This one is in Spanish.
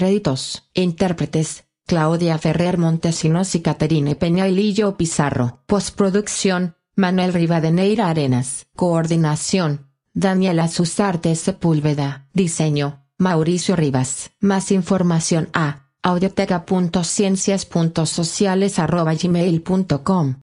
Créditos. Intérpretes: Claudia Ferrer Montesinos y Caterine Peña y Lillo Pizarro. Postproducción: Manuel Rivadeneira Arenas. Coordinación: Daniela Susarte Sepúlveda. Diseño: Mauricio Rivas. Más información a audioteca.ciencias.sociales@gmail.com.